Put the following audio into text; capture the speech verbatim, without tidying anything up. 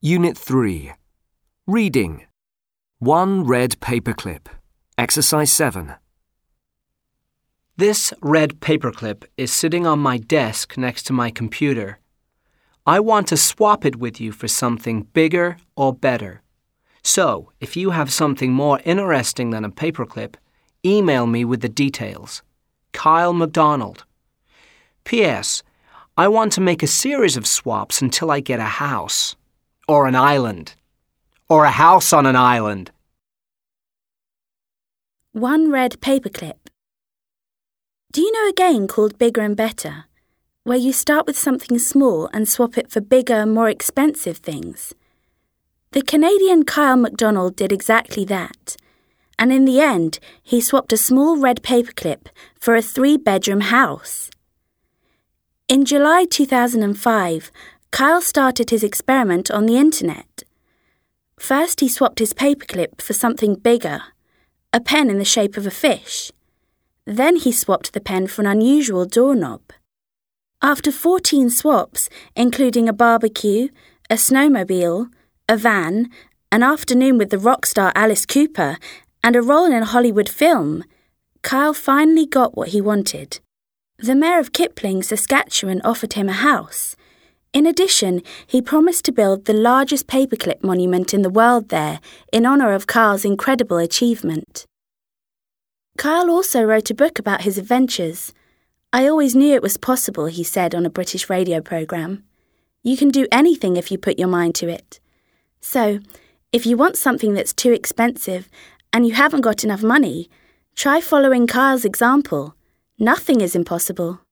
Unit three. Reading. One red paperclip. Exercise seven. This red paperclip is sitting on my desk next to my computer. I want to swap it with you for something bigger or better. So, if you have something more interesting than a paperclip, email me with the details. Kyle McDonald. P S. I want to make a series of swaps until I get a house. Or an island. Or a house on an island. One red paperclip. Do you know a game called Bigger and Better, where you start with something small and swap it for bigger, more expensive things? The Canadian Kyle McDonald did exactly that, and in the end, he swapped a small red paperclip for a three-bedroom house. In July two thousand five, Kyle started his experiment on the internet. First, he swapped his paperclip for something bigger, a pen in the shape of a fish. Then he swapped the pen for an unusual doorknob. After fourteen swaps, including a barbecue, a snowmobile, a van, an afternoon with the rock star Alice Cooper, and a role in a Hollywood film, Kyle finally got what he wanted. The mayor of Kipling, Saskatchewan, offered him a house. In addition, he promised to build the largest paperclip monument in the world there in honour of Kyle's incredible achievement. Kyle also wrote a book about his adventures. I always knew it was possible, he said on a British radio programme. You can do anything if you put your mind to it. So, if you want something that's too expensive and you haven't got enough money, try following Kyle's example. Nothing is impossible.